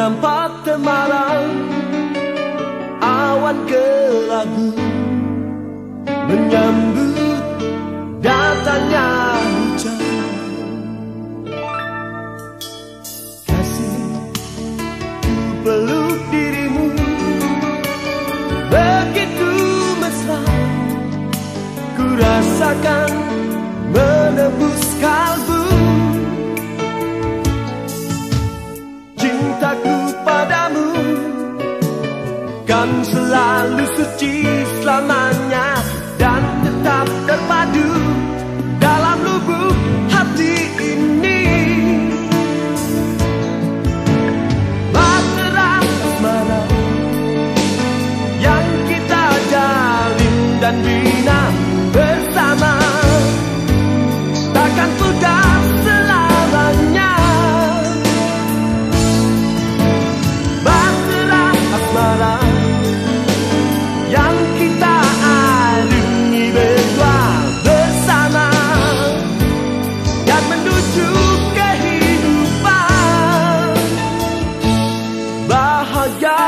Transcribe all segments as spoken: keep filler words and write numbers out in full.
nampak temaram, awan kelabu menyambut datangnya hujan. Kasih, ku peluk dirimu begitu mesra, ku rasakan menembus kalbu. Cintaku padamu kan selalu suci selamanya dan tetap terpadu dalam lubuk hati ini. Bahtera asmara yang kita jalin dan bina bersama takkan pudar selamanya. Bahtera asmara yang kita alungi berdua bersama dan menuju kehidupan bahagia.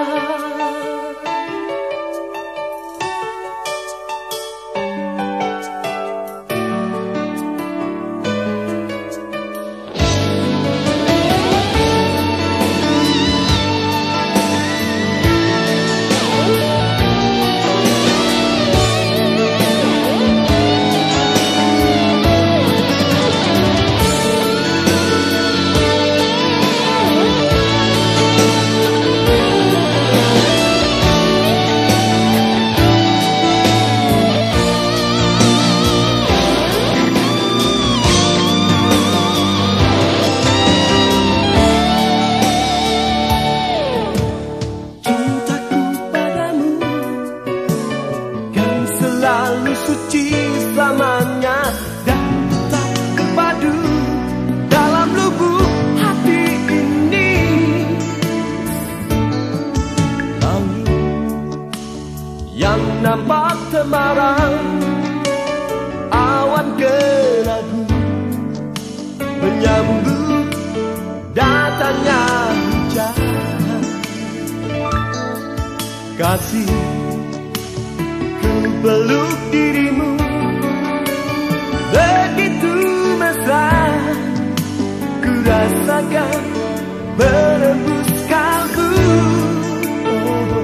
Selalu suci selamanya dan tetap terpadu dalam lubuk hati ini. Langit yang nampak temaram, awan kelabu menyambut datangnya hujan. Kasih, peluk dirimu begitu mesra, ku rasakan menembus kalbu. Oh,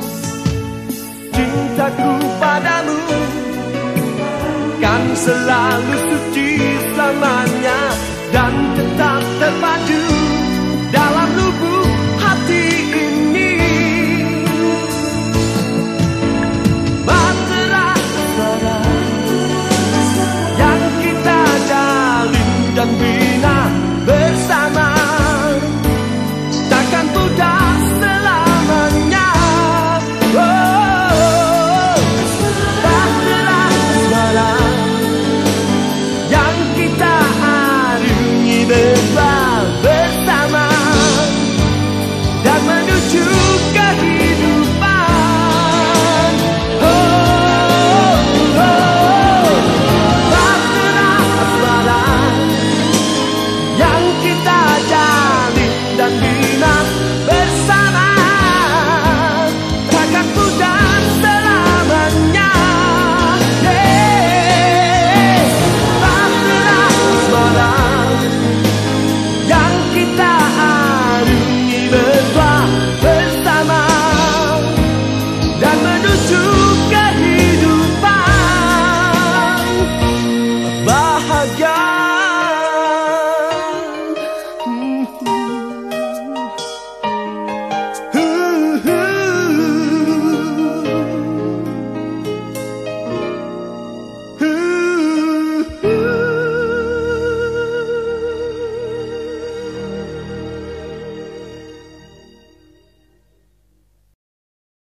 cintaku padamu kan selalu suci selamanya dan tetap terpadu